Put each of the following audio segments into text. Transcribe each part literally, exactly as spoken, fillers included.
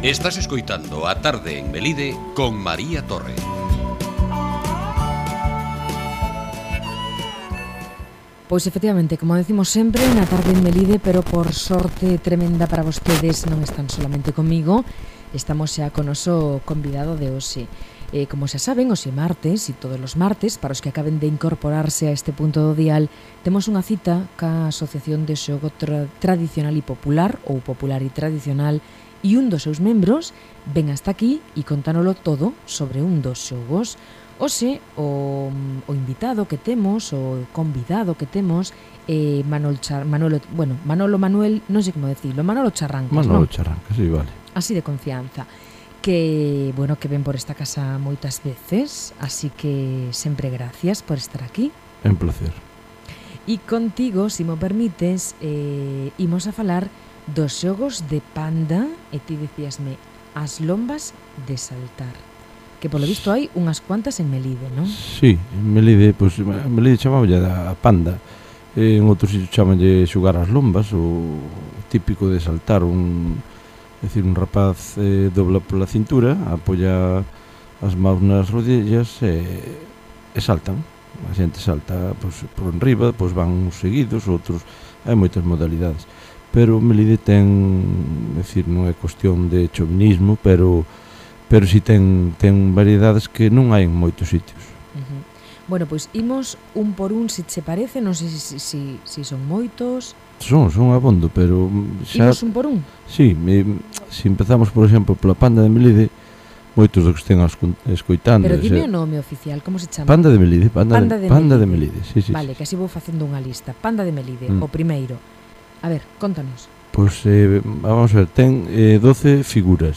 Estás escoitando A Tarde en Melide con María Torre. Pois efectivamente, como decimos sempre, na Tarde en Melide, pero por sorte tremenda para vostedes non están solamente comigo, estamos xa con noso convidado de hoxe. Eh, como xa saben, hoxe martes, e todos os martes, para os que acaben de incorporarse a este punto do dial, temos unha cita ca Asociación de Xogo Tra- Tradicional e Popular, ou Popular e Tradicional, e un dos seus membros ven hasta aquí e contánolo todo sobre un dos xogos. Hoxe, o, o invitado que temos, o convidado que temos, é eh, Manol Char, Manolo, bueno, Manolo Manuel, non sei como decirlo, Manolo Charrancas, Manolo non? Charrancas, sí, vale. Así de confianza. Que, bueno, que ven por esta casa moitas veces, así que sempre gracias por estar aquí. É un placer. E contigo, se mo permites, eh, imos a falar dos xogos de Panda, e ti dicíasme, as lombas de saltar. Que polo visto hai unhas cuantas en Melide, non? Sí, en Melide, pois, pues, Melide chamámolle a Panda. Eh, en outros sitios chamanlle xogar as lombas, o típico de saltar un... É dicir, un rapaz eh, dobla pola cintura, apoia as mãos nas rodillas e, e saltan. A xente salta pois, por enriba, pois van uns seguidos, outros... Hai moitas modalidades. Pero Melide ten... É dicir, non é cuestión de chauvinismo, pero... pero si ten, ten variedades que non hai en moitos sitios. Uh-huh. Bueno, pois imos un por un, se che parece, non sei se, si, si son moitos. Son, son abondo, pero xa... Imos un por un? Sí, me, se empezamos, por exemplo, pola Panda de Melide, moitos dos que estén escoitando... Pero dime o nome oficial, como se chama? Panda de Melide, Panda, Panda de, Panda de Melide. Melide, sí, sí. Vale, sí. que así vou facendo unha lista. Panda de Melide, mm. o primeiro. A ver, contanos. Pois, eh, vamos a ver, ten eh, doce figuras.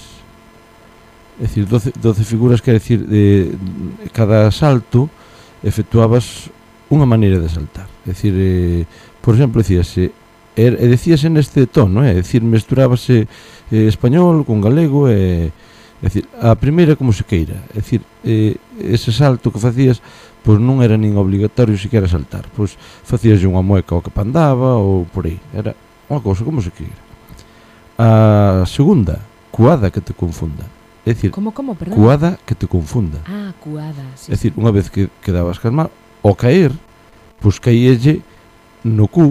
É dicir, doce, doce figuras, quer decir, de, de cada salto efectuabas unha maneira de saltar. É dicir, eh, por exemplo, decíase, er, e decíase neste tono, é dicir, mesturábase eh, español con galego e, é dicir, a primeira como se queira. É dicir, eh, ese salto que facías, pois non era nin obligatorio siquiera saltar. Pois facías unha mueca ao que pandaba ou por aí. Era unha cousa como se queira. A segunda, cuada que te confunda. É dicir, como, como, perdón? Cuada que te confunda. Ah, cuada, sí. É dicir, unha vez que quedabas calmado, ao caer, pois caíelle no cu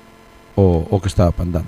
o, o que estaba pandando.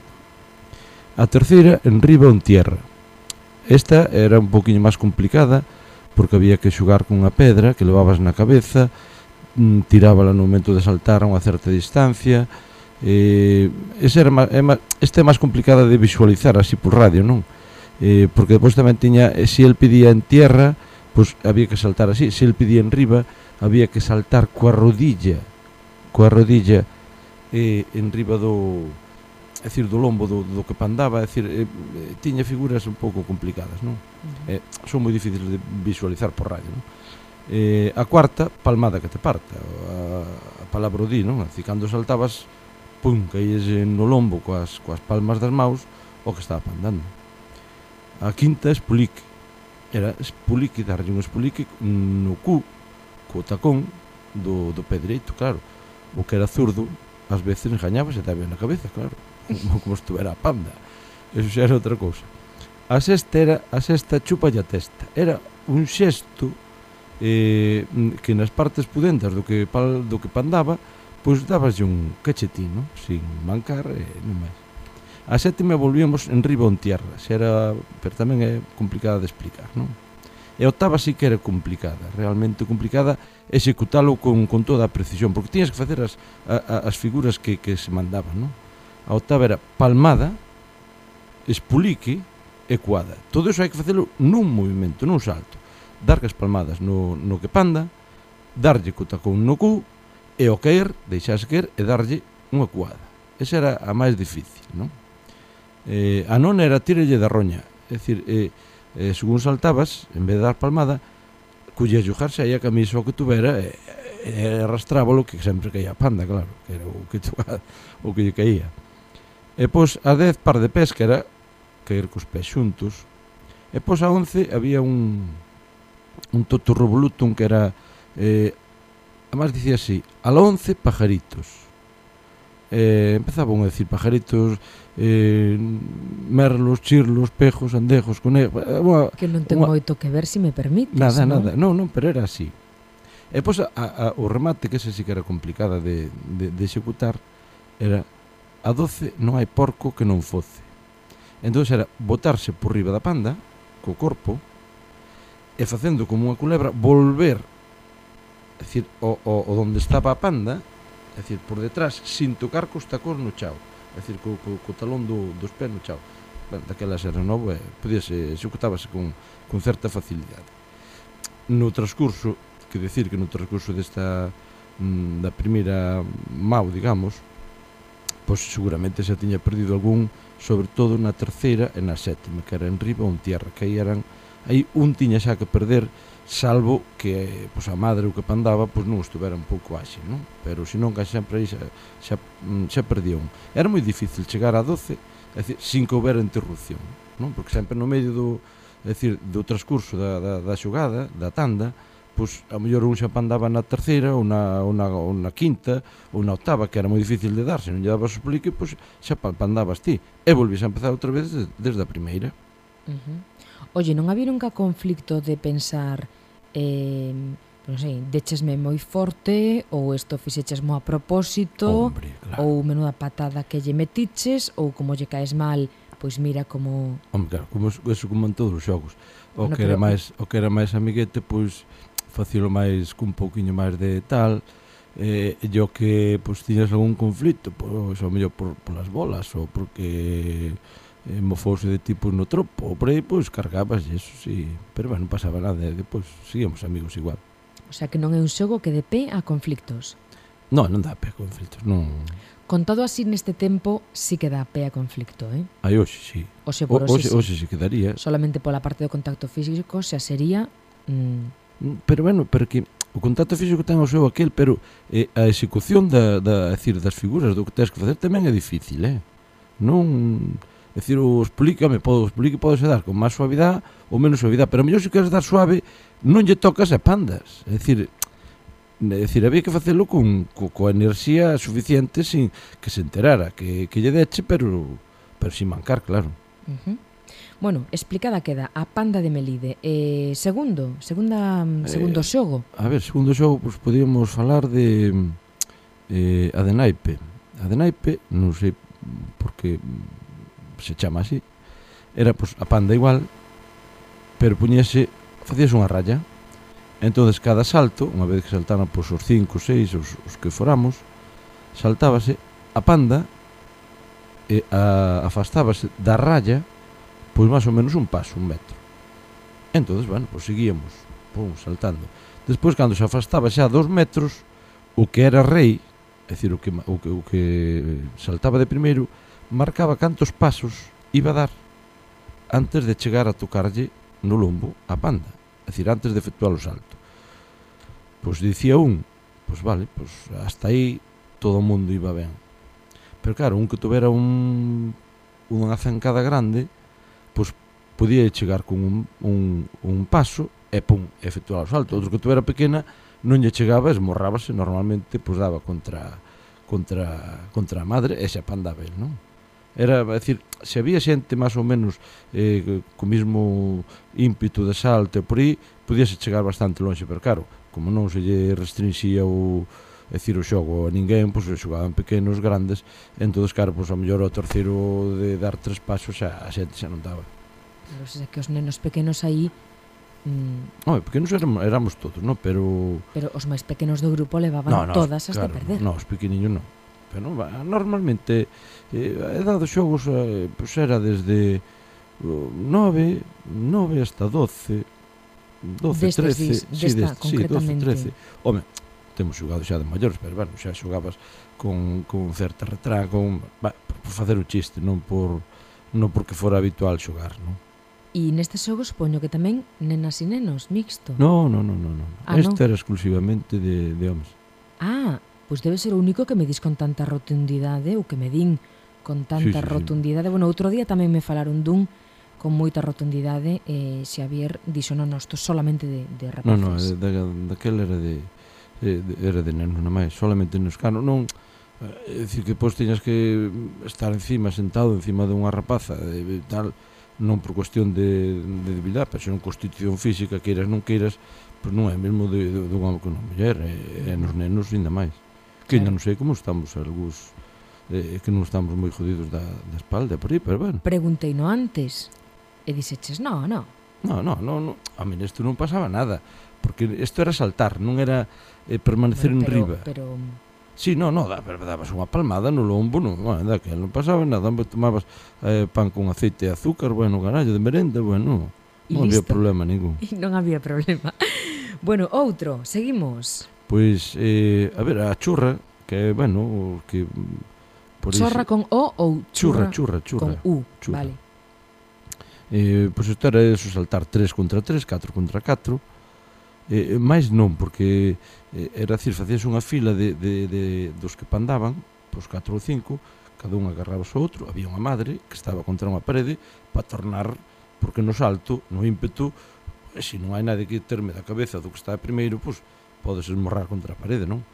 A terceira, en riba ou en tierra. Esta era un poquinho máis complicada, porque había que xogar con unha pedra que levabas na cabeza, tirábala no momento de saltar a unha certa distancia. Eh, esa era má, é má, esta é máis complicada de visualizar así por radio, non? Eh, porque depois tamén tiña, eh, se el pedía en tierra, pois había que saltar así, se el pedía en riba, había que saltar coa rodilla, coa rodilla eh, en riba do, é dicir, do lombo do, do que pandaba, é dicir, eh, tiña figuras un pouco complicadas, non? Uh-huh. Eh, son moi difíciles de visualizar por radio, non? Eh, a cuarta, palmada que te parta, a, a palabra o di, non? Así, cando saltabas, pum, caíes no lombo coas, coas palmas das maus o que estaba pandando. A quinta, espulique. Era espulique, darlle un espulique no cu, co tacón do, do pé dereito, claro. O que era zurdo, ás veces engañaba e daba na cabeza, claro. Como, como estuvera a panda. Eso xa era outra cousa. A sexta era, a sexta chupa a testa. Era un xesto eh, que nas partes pudentas do que, do que pandaba, pois dabaslle un cachetín, ¿no? Sin mancar e non máis. A sétima volvíamos en riba ou en tierra, xa era, pero tamén é complicada de explicar, non? E a octava sí que era complicada, realmente complicada, executalo con, con toda a precisión, porque tiñas que facer as, a, as figuras que, que se mandaban, non? A octava era palmada, espulique e cuada. Todo iso hai que facelo nun movimento, nun salto. Dar as palmadas no, no que panda, darlle co tacón no cu, e ao caer, deixarse caer e darlle unha cuada. Esa era a máis difícil, non? Eh, a nona era tírelle da roña, é dicir, eh, eh, según saltabas, en vez de dar palmada, collía xugarse aí a camisa o que tuvera e, e arrastrábalo, que sempre caía a panda, claro, que era o que, o que lle caía. E pois a dez, par de pés, que era caer cos pés xuntos. E pois a once había un un toto revolutum que era eh, a máis dicía así, a la once pajaritos. eh, empezaban a decir pajaritos, eh, merlos, chirlos, pejos, andejos, conejos, eh, unha, Que non ten unha, moito que ver, se me permites, nada, non? nada, non, non, pero era así. E pois a, a, o remate, que ese sí que era complicada de, de, de executar, era a doce non hai porco que non foce. Entón era botarse por riba da panda co corpo e facendo como unha culebra volver, é dicir, o, o, o donde estaba a panda, é dicir, por detrás, sin tocar cos tacos no chao, é dicir, co, co, co talón do, dos pés no chao. Ben, daquelas era novo e podíase, executábase con, con certa facilidade. No transcurso, que decir que no transcurso desta mm, da primeira mau, digamos, pois seguramente xa tiña perdido algún, sobre todo na terceira e na sétima, que era en riba ou en tierra, que aí eran, aí un tiña xa que perder, salvo que pois, a madre o que pandaba pois non estuvera un pouco áxil, non? Pero senón que sempre aí xa, xa, xa perdía un. Era moi difícil chegar a doce, é dicir, sin que houbera interrupción, non? Porque sempre no medio do, é dicir, do transcurso da, da, da xogada, da tanda, pois a mellor un xa pandaba na terceira ou na, ou na, ou na quinta ou na octava, que era moi difícil de dar, se non lle dabas o explique, pois xa pandabas ti e volvías a empezar outra vez desde, desde a primeira. Uh-huh. Oye, non había nunca conflicto de pensar eh, non sei, dechesme moi forte ou isto fixechesmo a propósito, Hombre, claro. ou menuda patada que lle metiches, ou como lle caes mal, pois mira como... Hombre, claro, como eso como en todos os xogos. O Bueno, que era pero- máis, o que era máis amiguete, pois facilo máis cun pouquiño máis de tal, eh, e o que pois tiñas algún conflito, pois ao mellor por polas bolas ou porque eh, mofouse de tipos no tropo, ou por aí, pois cargabas e eso sí, pero bueno, non pasaba nada, e depois seguíamos amigos igual. O sea, que non é un xogo que dé pé a conflictos. Non, non dá pé a conflitos, non. Contado así neste tempo, sí que dá pé a conflicto, eh? Aí hoxe sí. O xe O, por hoxe, hoxe, hoxe sí. sí quedaría. Solamente pola parte do contacto físico xa sería... Mm, Pero bueno, pero que o contacto físico ten o seu aquel, pero eh, a execución da, da, é dicir, das figuras do que tens que facer tamén é difícil, eh? Non, é dicir, o explícame, pode, o explique pode dar con máis suavidade ou menos suavidade, pero a mellor se queres dar suave, non lle tocas a pandas, é dicir, é dicir, había que facelo con, co, coa enerxía suficiente sin que se enterara, que, que lle deche, pero, pero sin mancar, claro. uh-huh. Bueno, explicada queda a panda de Melide. Eh, segundo, segunda, segundo Eh, xogo. A ver, segundo xogo, pois podíamos falar de eh, a de naipe. A de naipe, non sei por que se chama así, era pois a panda igual, pero puñese, facías unha raya. Entonces cada salto, unha vez que saltaran pois os cinco, seis, os, os que foramos, saltábase a panda e a, afastábase da raya pois máis ou menos un paso, un metro. Entonces, bueno, pois seguíamos, pum, saltando. Despois, cando se afastaba xa dos metros, o que era rei, é dicir, o que, o que, o que saltaba de primeiro, marcaba cantos pasos iba a dar antes de chegar a tocarlle no lombo a panda, é dicir, antes de efectuar o salto. Pois dicía un, pois vale, pois hasta aí todo o mundo iba ben. Pero claro, un que tuvera un unha zancada grande, pois podía chegar con un, un, un paso e pum, efectuar o salto. Outro que tuvera pequena non lle chegaba, esmorrábase, normalmente pois daba contra contra contra a madre e xa pandaba el, non? Era, é dicir, se había xente máis ou menos eh, co mesmo ímpetu de salto e por aí, podíase chegar bastante longe, pero claro, como non se lle restringía o é dicir, o xogo a ninguén, pois xogaban pequenos, grandes, entonces, claro, pois ao mellor o terceiro de dar tres pasos xa a xente xa non daba. Claro, se que os nenos pequenos aí, mm, Non, pequenos éramos, éramos todos, non? Pero... pero os máis pequenos do grupo levaban no, no, todas as claro, de perder. Non, os pequeniños non. Pero va, normalmente eh, a edad dos xogos eh, pois era desde uh, nove, nove hasta doce, doce, Destes trece, dis, sí, desta, sí, doce, concretamente. trece. Home, temos xogado xa de maiores, pero bueno, xa xogabas con, con certa retrá, con, va, por facer o chiste, non por non porque fora habitual xogar, non? E nestes xogos poño que tamén nenas e nenos, mixto. Non, non, non, non, non. Ah, Este non? era exclusivamente de, de homes. Ah, pois debe ser o único que me dis con tanta rotundidade, ou que me din con tanta Sí, sí, sí. rotundidade. Bueno, outro día tamén me falaron dun con moita rotundidade, e Xavier dixo, non, non, isto solamente de, de rapaces. Non, non, da, daquel era de, de, de era de nenos, non máis, solamente nos cano, non, É dicir que depois tiñas que estar encima, sentado encima dunha rapaza e tal, non por cuestión de, de debilidade, pero senón constitución física, queiras non queiras, pois non é mesmo de, de, de un home con unha muller, e, e nos nenos ainda máis. Que ainda non sei como estamos algúns, eh, que non estamos moi jodidos da, da espalda por aí, pero bueno. Preguntei no antes e dixeches, no, no. No, no, no, no, a mí isto non pasaba nada, porque isto era saltar, non era eh, permanecer Bueno, en pero, riba. Pero... Sí, no, no, dabas unha palmada no lombo, non, bueno, daquel non pasaba nada, tomabas eh, pan con aceite e azúcar, bueno, carallo, de merenda, bueno, non había problema ningún. E non había problema. Bueno, outro, seguimos. Pois, eh, a ver, a churra, que, bueno, que... Por chorra iso, con O ou churra? Churra, churra, churra. Con U, churra. vale. Eh, pois isto era eso, saltar tres contra tres, catro contra catro, eh, máis non, porque eh, era dicir, facías unha fila de, de, de, dos que pandaban, pois catro ou cinco, cada un agarraba o outro, había unha madre que estaba contra unha parede para tornar, porque no salto, no ímpetu, e se non hai nadie que terme da cabeza do que está primeiro, pois podes esmorrar contra a parede, non?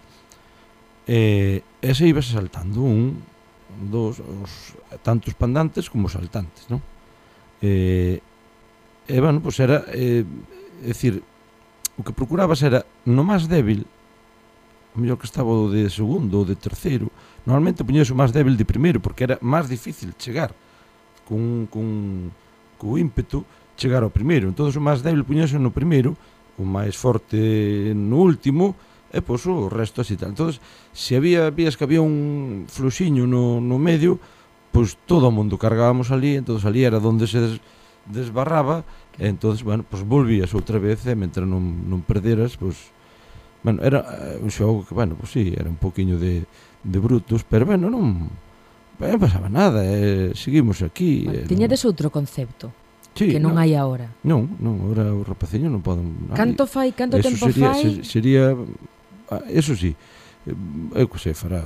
E ese ibas saltando un, dos, os, tanto os pandantes como os saltantes, non? E, e bueno, pois era, eh, é dicir, o que procurabas era no máis débil, o mellor que estaba o de segundo ou de terceiro, normalmente poñías o máis débil de primeiro, porque era máis difícil chegar con, con, con ímpetu chegar ao primeiro. Entón o máis débil poñías no primeiro, o máis forte no último, e pois o resto así tal. Entón, se había, vías que había un fluxiño no, no medio, pois todo o mundo cargábamos ali, entón ali era onde se des, desbarraba, e entón, bueno, pois volvías outra vez, e mentre non, non perderas, pois, bueno, era un xogo que, bueno, pois sí, era un poquinho de, de brutos, pero, bueno, non, non pasaba nada, eh, seguimos aquí. Bueno, eh, tiñades non... outro concepto, sí, que non no, hai agora. Non, non, agora o rapaciño non poden... Canto fai, canto eso tempo sería, fai? Se, sería, eso sí, eu que sei, fará...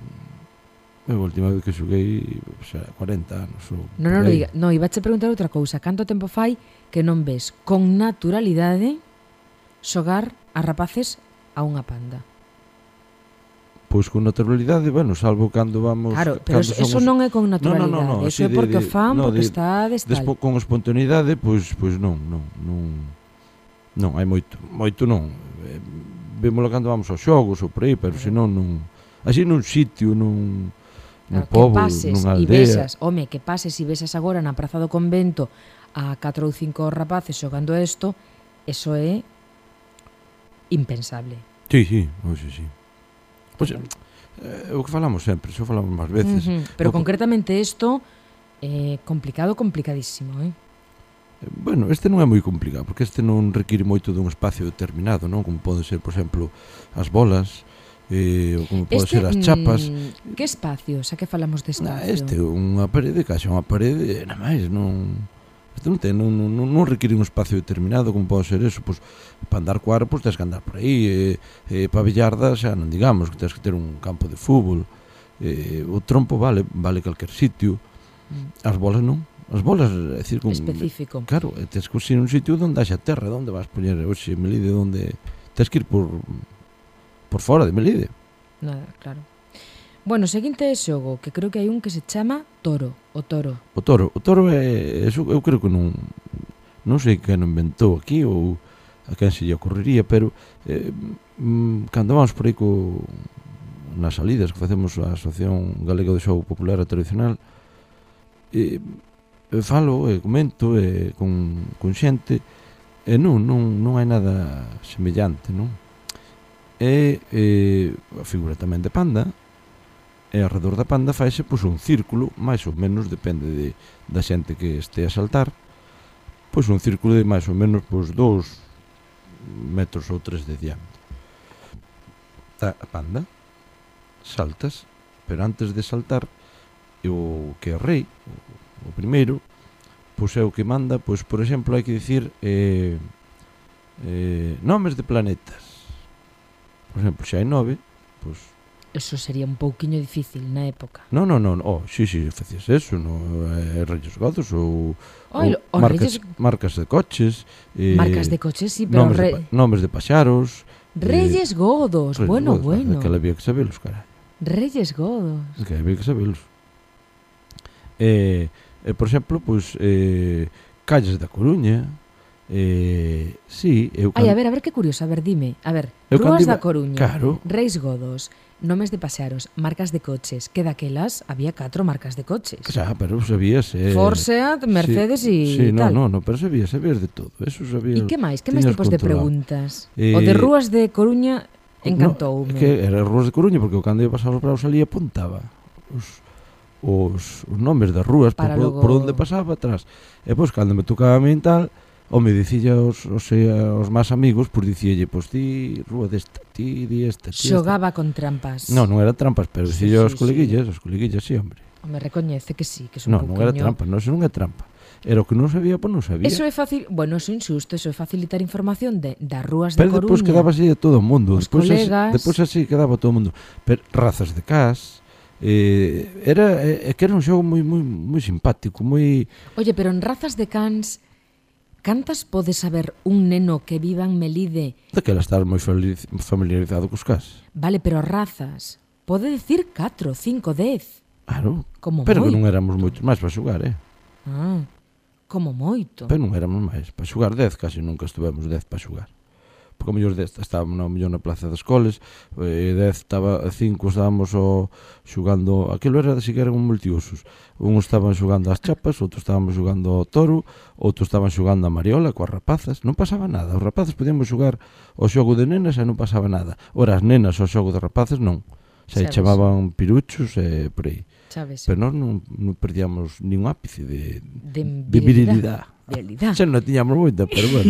A última vez que xoguei, xa, cuarenta anos ou... Non, non, diga, non, iba a che preguntar outra cousa. Canto tempo fai que non ves con naturalidade xogar a rapaces a unha panda? Pois con naturalidade, bueno, salvo cando vamos... Claro, pero eso, somos... eso non é con naturalidade, no, no, no, no, eso é porque de, o fan, no, porque de, está de estal. Despo, con espontaneidade, pois, pois non, non, non, non, hai moito, moito non. Vémolo cando vamos aos xogos ou por aí, pero claro. Senón non... Así nun sitio, nun... Claro, no pobo, que pases nunha e aldea. besas, home, que pases e besas agora na Praza do Convento a catro ou cinco rapaces xogando isto, eso é impensable. Sí, sí, pois sí, sí. Pois é o que falamos sempre, xo falamos máis veces. Uh -huh. Pero o concretamente isto é eh, complicado, complicadísimo, eh? Bueno, este non é moi complicado, porque este non require moito dun espacio determinado, non? Como pode ser, por exemplo, as bolas, eh, ou como pode este, ser as chapas. Que espacio? Xa que falamos de espacio? Nah, este é unha parede, caixa unha parede, nada máis, non... Este non, ten, non, non, non require un espacio determinado, como pode ser eso, pois, para andar coar, pois, tens que andar por aí, e, e para billarda, xa non digamos, que tens que ter un campo de fútbol, e, o trompo vale, vale calquer sitio, mm. As bolas non. As bolas, é dicir, con, específico. Claro, tens que ir un sitio onde haxa terra, onde vas poñer, oxe, Melide, onde tens que ir por por fora de Melide. Nada, claro. Bueno, seguinte é xogo, que creo que hai un que se chama Toro, o Toro. O Toro, o Toro é, eso eu creo que non non sei quen inventou aquí ou a quen se lle ocorrería, pero eh, cando vamos por aí co nas salidas que facemos a Asociación Galega de Xogo Popular e Tradicional, eh, falo e comento e con, con xente e non, non, non hai nada semellante, non? E eh, a figura tamén de panda, e alrededor da panda faise pois un círculo, máis ou menos, depende de, da xente que este a saltar, pois un círculo de máis ou menos pois dous metros ou tres de diámetro. Está a panda, saltas, pero antes de saltar, o que é o rei, o primeiro, pois é o que manda, pois por exemplo hai que dicir eh, eh, nomes de planetas. Por exemplo, xa hai nove, pois... Eso sería un pouquiño difícil na época. Non, non, non, oh, sí, sí, facías eso, no, eh, Reyes Godos ou, oh, ou marcas, Reyes... marcas de coches. Eh, marcas de coches, sí, pero... Nomes, re... de, nomes de paxaros. Reyes eh, Godos, Reyes bueno, Godos, bueno. Que había que sabelos, carai. Reyes Godos. Que hai que sabelos. Eh, eh, por exemplo, pois, eh, calles da Coruña, eh, sí, eu Ai, can- a ver, a ver que curioso, a ver, dime. A ver, Eu Rúas cando iba- da Coruña, Claro. Reis Godos, nomes de pasearos, marcas de coches, que daquelas había catro marcas de coches. xa, pero sabías eh, Ford, Seat, Mercedes sí, y sí, no, tal. no, no, pero sabías, sabías de todo. Eso sabía. E que máis? Que máis tiñas tipos de controlado. preguntas? Eh, O de Rúas de Coruña encantoume. No, que era Rúas de Coruña, porque eu cando ia pasar os bravos ali apuntaba os, os, os nomes das rúas por, Para por, logo- por onde pasaba atrás. E pois cando me tocaba a min tal, o me dicía os, os, sea, os máis amigos, pois dicíalle, pois ti rúa desta, ti di esta, ti esta. Xogaba con trampas. No, non era trampas, pero Sí, dicía sí, aos coleguillas, aos coleguillas, sí, hombre. Me recoñece que sí, que es un Non, non era pouquiño- trampa, non, eso non é trampa. Era o que non sabía, pois non sabía. Eso é fácil, bueno, eso é injusto, eso é facilitar información de das rúas de Pero Coruña. despois quedaba así de todo o mundo. Os Despois así, colegas. despois así quedaba todo o mundo. Pero razas de cas, eh, era eh, que era un xogo moi moi moi simpático, moi Oye, pero en razas de cans, cantas pode saber un neno que viva en Melide? daquela estar moi fali- familiarizado cos cas. Vale, pero razas, pode decir catro, cinco, dez. Claro. Como Pero que moito. non éramos moitos máis para xogar, eh. Ah, como moito. Pero non éramos máis para xogar dez, casi nunca estuvemos dez para xogar. Porque a mellor dez estábamos no mellor na plaza das Coles, e dez estaba cinco estábamos o xogando, aquilo era de que eran un multiusos. Uns estaban xogando ás chapas, outros estaban xogando ao toro, outros estaban xogando a mariola coas rapazas, non pasaba nada. Os rapazes podíamos xogar o xogo de nenas e non pasaba nada. Ora as nenas o xogo de rapaces non. Xa Sabes. chamaban piruchos e por aí. Sabes? Pero nós non, non perdíamos nin un ápice de, De de virilidade. virilidade. Virilidade. Xa non tiñamos moita, pero bueno.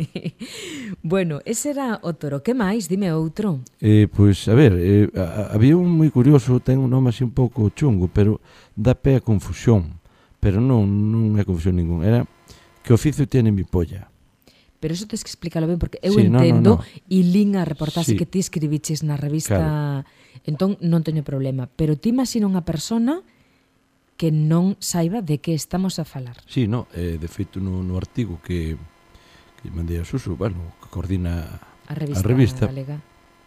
Bueno, ese era o toro. Que máis? Dime outro. Eh, pois, a ver, eh, a, a- había un moi curioso, ten un nome así un pouco chungo, pero dá pé a confusión. Pero non, non é confusión ningún. Era que oficio tiene mi polla. Pero eso tens que explícalo ben, porque eu Sí, no, no, entendo no. e lín a reportaxe Sí. que ti escribiches na revista, entón non teño problema. Pero ti imagina unha persona que non saiba de que estamos a falar. Sí, no, eh, de feito no, no artigo que, que mandei a Suso, bueno, que coordina A revista, A revista. galega.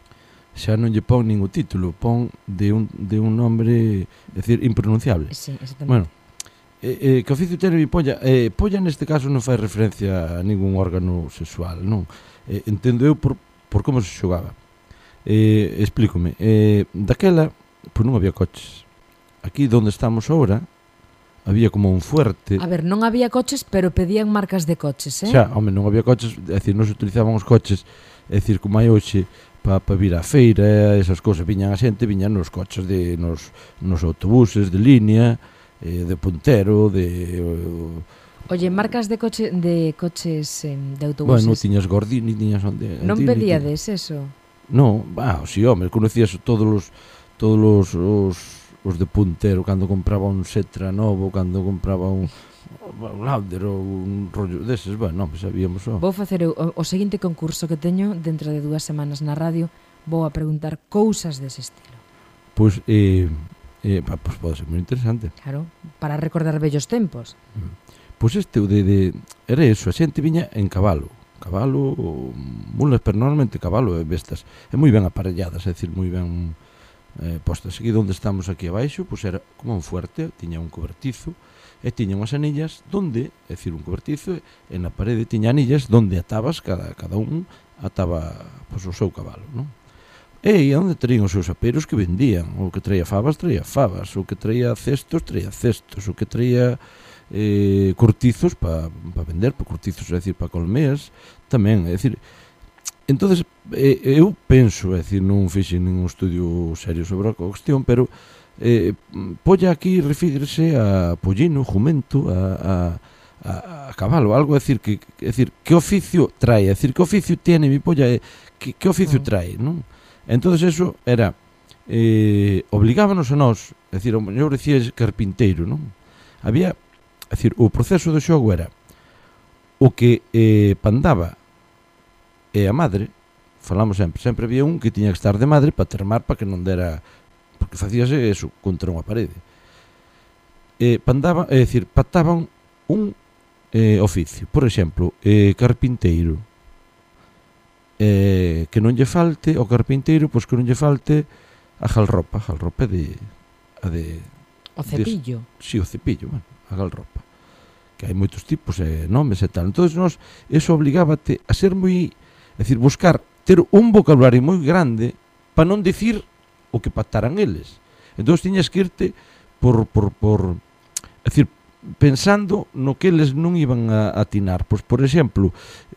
xa non lle pon nin o título, pon de un, de un nombre, é dicir, impronunciable. Sí, exactamente. Bueno, eh, eh, que oficio tiene mi polla? Eh, polla neste caso non fai referencia a ningún órgano sexual, non? Eh, entendo eu por, por como se xogaba. Eh, explícome. Eh, daquela, pois non había coches. Aquí donde estamos ahora, había como un fuerte. A ver, non había coches, pero pedían marcas de coches, eh? Xa, home, non había coches, é dicir, non se utilizaban os coches, é dicir, como hai hoxe, para pa vir á feira, esas cousas, viñan a xente, viñan nos coches, de nos, nos autobuses de línea, eh, de puntero, de... eh, Oye, marcas de coche de coches eh, de bueno, autobuses. tiñas Gordini, tiñas onde... non Antini, pedíades eso? No, ah, si, home, conocías todos os todos os, os, os de puntero cando compraba un Setra novo, cando compraba un un Lauder ou un rollo deses, bueno, non, sabíamos só. Vou facer eu, o, o seguinte concurso que teño dentro de dúas semanas na radio, vou a preguntar cousas dese estilo. Pois, eh, eh, pa, pois pode ser moi interesante. Claro, para recordar vellos tempos. Pois este o de, de era eso, a xente viña en cabalo, cabalo, mulas, pero normalmente cabalo e bestas, e moi ben aparelladas, é dicir, moi ben eh, postas. Aquí onde estamos aquí abaixo, pois era como un fuerte, tiña un cobertizo, e tiña unhas anillas donde, é dicir, un cobertizo, e na parede tiña anillas donde atabas, cada, cada un ataba pois, o seu cabalo, non? E onde traían os seus aperos que vendían, o que traía fabas, traía fabas, o que traía cestos, traía cestos, o que traía eh, cortizos para pa vender, para cortizos, é dicir, para colmeas, tamén, é dicir, entonces eh, eu penso, é dicir, non fixe ningún estudio serio sobre a cuestión, pero eh, polla aquí refírese a pollino, jumento, a, a, a cabalo, algo, é dicir, que, é dicir, que oficio trae, é dicir, que oficio tiene mi polla, eh, que, que oficio trae, non? Entonces eso era eh, obligábanos a nós, é dicir, o mellor dicía carpinteiro, non? Había, é dicir, o proceso do xogo era o que eh, pandaba e a madre, falamos sempre, sempre había un que tiña que estar de madre para termar, para que non dera, porque facíase eso contra unha parede. Eh, pandaba, é dicir, pactaban un eh, oficio, por exemplo, eh, carpinteiro, eh, que non lle falte o carpinteiro, pois que non lle falte a galropa, a galropa de a de O cepillo. De, si, sí, o cepillo, bueno, a galropa. Que hai moitos tipos e nomes e tal. Entonces nós eso obligábate a ser moi, é dicir, buscar ter un vocabulario moi grande para non dicir o que pactaran eles. Entonces tiñas que irte por por por é dicir, pensando no que eles non iban a atinar. Pois, por exemplo,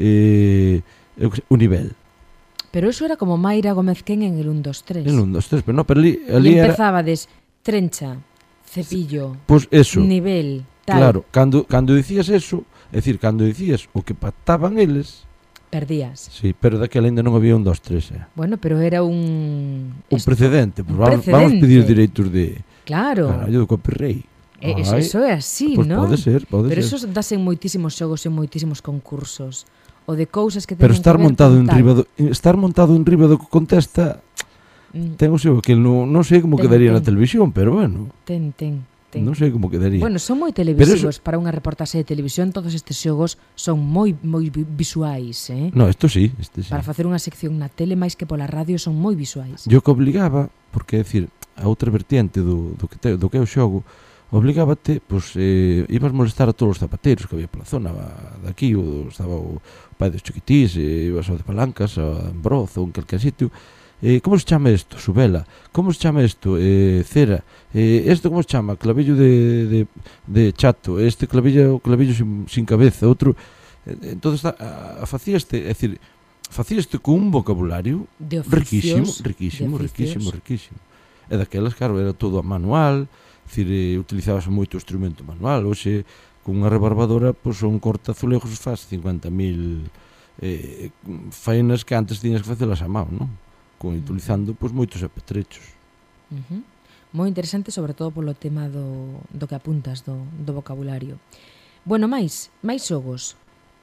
eh, o nivel. Pero eso era como Mayra Gómez Ken en el un, dos, tres. En el un, dos, tres, pero no, pero ali, ali e era... empezábades trencha, cepillo, pues eso, nivel, tal. Claro, cando, cando dicías eso, é dicir, cando dicías o que pactaban eles... Perdías. Sí, pero daquela ainda non había un, dos, tres, eh. Bueno, pero era un... Un esto, precedente, pues un vamos, precedente. vamos pedir direitos de... Claro. Carallo, do copyright. Eh, eso, eso é así, pues non? Pode ser, pode pero ser. eso das en moitísimos xogos e moitísimos concursos. O de cousas que Pero teñen estar que ver montado con en tal. riba do, estar montado en riba do que contesta, Mm, ten o seu, que non, non sei como Ten, quedaría ten. na televisión, pero bueno, ten, ten, ten. non sei como quedaría. Bueno, son moi televisivos para unha reportaxe de televisión. Todos estes xogos son moi moi vi- visuais, eh? No, isto sí, este sí. Para facer unha sección na tele máis que pola radio son moi visuais. Yo que obligaba, porque é dicir, a outra vertiente do, do, que, te, do que é o xogo, obligábate, pois, eh, ibas molestar a todos os zapateiros que había pola zona daqui, o, estaba o, o pai dos chiquitís, eh, ibas ao de Palancas, a Ambroz, ou en calquer sitio. Eh, como se chama isto? Subela. Como se chama isto? Eh, cera. Eh, isto como se chama? Clavillo de, de, de chato. Este clavillo, clavillo sin, sin cabeza. Outro. Eh, entonces a, a facíaste, é dicir, facíaste con un vocabulario De riquísimo, oficios, riquísimo, de riquísimo, oficios. riquísimo. E daquelas, claro, era todo a manual, dicir, eh, utilizabas moito o instrumento manual. Hoxe, con unha rebarbadora, pois, un cortazulejos faz cincuenta mil eh, faenas que antes tiñas que facelas a mão, non? Con, utilizando, pois, moitos apetrechos. Uh-huh. Moi interesante, sobre todo polo tema do, do que apuntas, do, do vocabulario. Bueno, máis, máis xogos.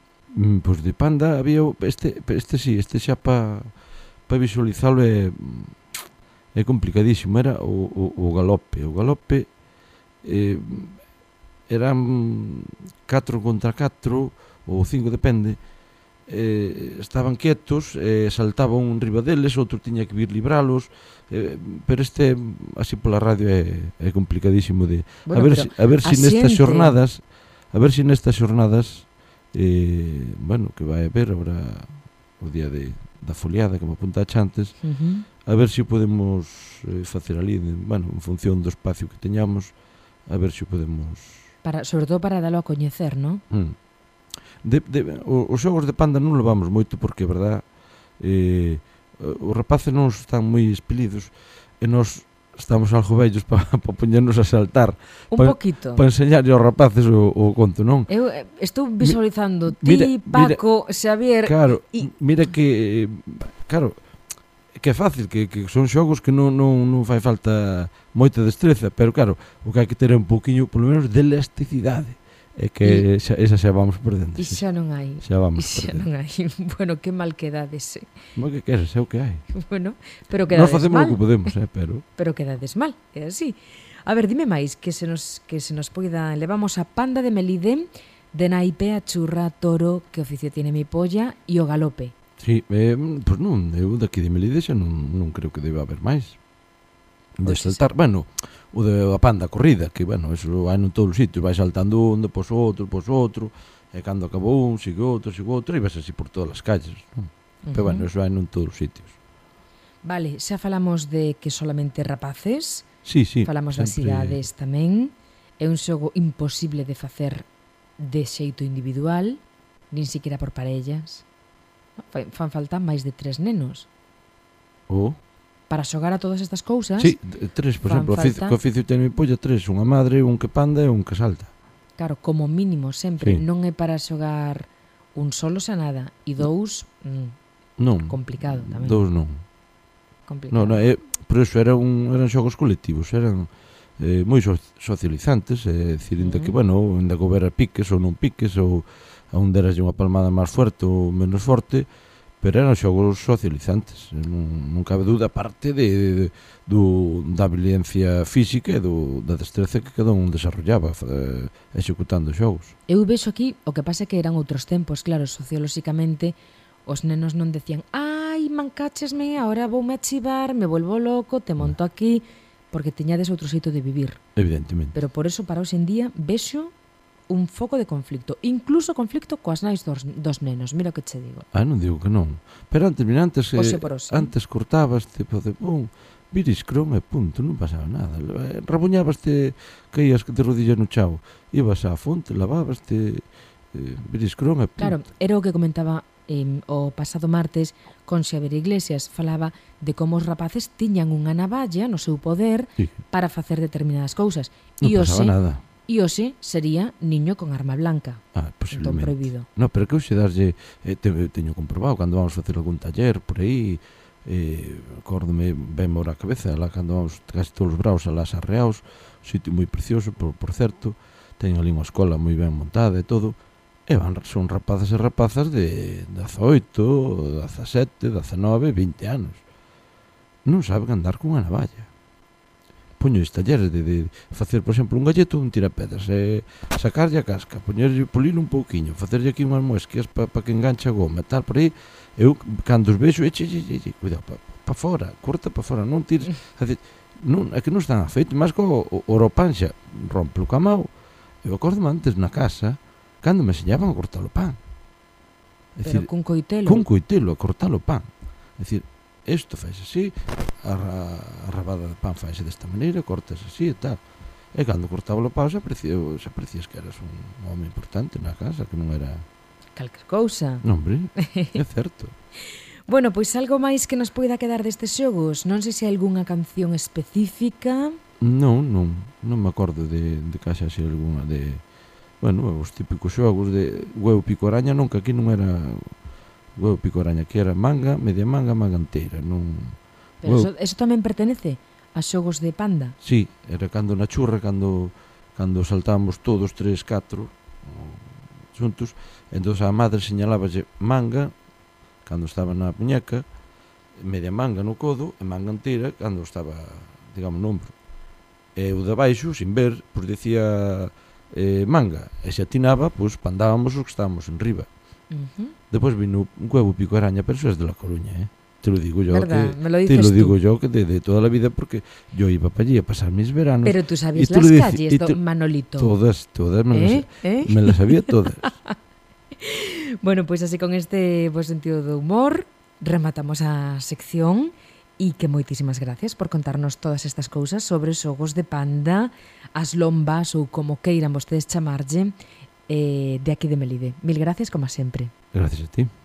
Mm, pois de Panda había o- este, este sí, este xa pa, pa visualizalo é, é complicadísimo. Era o, o, o galope. O galope eh, eran catro contra catro ou cinco, depende. Eh, estaban quietos, eh, saltaba un riba deles, outro tiña que vir libralos, eh, pero este así pola radio é, é complicadísimo de Bueno, a ver pero si, a ver si nestas asiente. xornadas a ver si nestas xornadas eh, bueno, que vai haber agora o día de, da foliada que me apunta antes, Uh-huh. a ver se si podemos eh, facer ali, de, bueno, en función do espacio que teñamos, a ver se si podemos Para, sobre todo para dalo a coñecer, non? mm. De, de, o, os xogos de Panda non levamos moito porque, verdad, eh, os rapaces non están moi espelidos e nós estamos algo vellos para pa poñernos a saltar, Un Pa- poquito. para enseñarlle aos rapaces o, o conto, non? Eu eh, estou visualizando mira- ti, mira- Paco, Xavier. Claro, y- mira que, eh, claro, que é fácil, que, que son xogos que non, non, non fai falta moita destreza, pero claro, o que hai que ter é un poquinho, polo menos, de elasticidade. É que xa, esa xa vamos perdendo. E sí, xa non hai. xa vamos E xa perdendo. non hai. Bueno, que mal quedades. eh. Mo que queres, é o que hai. Bueno, pero Nós quedades facemos mal. o que podemos, eh, pero Pero quedades mal, é así. A ver, dime máis que se nos que se nos poida. Levamos a Panda de Melide, de naipe, a churra, toro, que oficio tiene mi polla, e o galope. sí, eh, pois non, eu daqui de Melide xa non, non creo que deba haber máis. De Pois saltar, bueno, o de a panda corrida, que bueno, eso vai en todos os sitios, vai saltando un, depois outro, depois outro, e cando acabou un, sigue outro, sigue outro, e vas así por todas as calles, non? Pero bueno, eso vai en todos os sitios. Vale, xa falamos de que solamente rapaces, Sí, sí. falamos das sempre- idades tamén. É un xogo imposible de facer de xeito individual, nin siquiera por parellas. Fa- Fan falta máis de tres nenos. O, Para xogar a todas estas cousas, sí, d- tres, por fan exemplo, o oficio, falta- que oficio ten mi polla, tres, unha madre, un que panda e un que salta. claro, como mínimo sempre, Sí. non é para xogar un solo xa nada, e dous, mm, Non. complicado tamén. Dous non. complicado. No, no, é, por eso era un, eran xogos colectivos, eran eh, moi so, socializantes, é dicir, inda que, Ujú. bueno, inda que houbera piques ou non piques, ou a un deraslle unha palmada máis forte ou menos forte, pero eran xogos socializantes, non, non cabe dúda, aparte de, de, do, da violencia física e do, da destreza que cada un desarrollaba eh, executando xogos. Eu vexo aquí, o que pasa é que eran outros tempos, claro, sociolóxicamente, os nenos non decían ai, ai, mancáchesme, ahora voume a chivar, me volvo loco, te monto aquí, porque tiñades outro xeito de vivir. Evidentemente. Pero por eso, para hoxe en día, vexo un foco de conflicto, incluso conflicto coas nais dos, dos nenos, mira o que che digo. Ah, non digo que non. Pero antes, mira, antes, Oxe eh, por oxe. antes cortabaste, de pum, viris cron e punto, non pasaba nada. Eh, Rabuñabaste, caías de rodillas no chao, ibas á fonte, lavabaste, eh, viris cron e punto. Claro, era o que comentaba eh, o pasado martes con Xavier Iglesias, falaba de como os rapaces tiñan unha navalla no seu poder Sí. para facer determinadas cousas. Non E pasaba hoxe, nada. e hoxe sería niño con arma blanca. Ah, Entón posiblemente. prohibido. No, pero que hoxe darlle, eh, te, teño comprobado, cando vamos facer algún taller por aí, eh, acórdome ben mora a cabeza, lá cando vamos casi todos os braos a las Arreaos, sitio moi precioso, por, por certo, teño ali unha escola moi ben montada e todo, e van, son rapazas e rapazas de dezaoito, dezasete, dezenove, vinte anos. Non saben andar cunha navalla. Poño os talleres de, de facer, por exemplo, un galleto, un tirapedras, e sacarlle a casca, poñerlle, polilo un pouquiño, facerlle aquí unhas muesquias para pa que enganche a goma, tal, por aí, eu, cando os vexo, eche, eche, eche, cuidado, pa, pa fora, corta pa fora, non tires, a decir, non, é que non están afeitos, máis que o, o oropanxa, rompe o camao, eu acordo antes na casa, cando me enseñaban a cortar o pan. É Pero dicir, cun coitelo. cun coitelo, a cortar o pan. É dicir, isto faz así, a, a rabada de pan faz desta maneira, cortas así e tal. E cando cortaba o pan, xa parecía, xa parecías que eras un home importante na casa, que non era... Calquer cousa. Non, hombre, é certo. Bueno, pois algo máis que nos poida quedar destes xogos? Non sei se hai algunha canción específica. Non, non, non me acordo de, de que xa así alguna de... Bueno, os típicos xogos de huevo pico araña, non, que aquí non era huevo pico araña, que era manga, media manga, manga inteira, non... Pero Huevo- eso, eso tamén pertenece a xogos de panda. Sí, era cando na churra, cando cando saltábamos todos tres, catro xuntos, entón a madre señaláballe manga cando estaba na muñeca, media manga no codo e manga inteira cando estaba, digamos, no ombro. E o de baixo, sin ver, pois dicía eh, manga, e se atinaba, pois pandábamos os que estábamos en riba. Uh-huh. Despois vino un huevo pico araña, pero eso es de La Coruña, eh? Te lo digo yo, ¿Verdad? que, Me lo te dices lo tú. digo yo que de, de toda la vida, porque yo iba para allí a pasar mis veranos. Pero tú sabías Y tú las le dici- calles, y do tú- Manolito. Todas, todas me, ¿Eh? las, ¿Eh? me las sabía todas. Bueno, pois así con este bo sentido do humor rematamos a sección e que moitísimas gracias por contarnos todas estas cousas sobre os xogos de panda, as lombas ou como queiran vostedes chamarlle, eh, de aquí de Melide. Mil gracias como sempre. Gracias a ti.